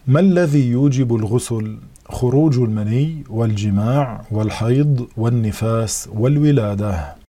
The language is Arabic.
ما الذي يوجب الغسل؟ خروج المني والجماع والحيض والنفاس والولادة.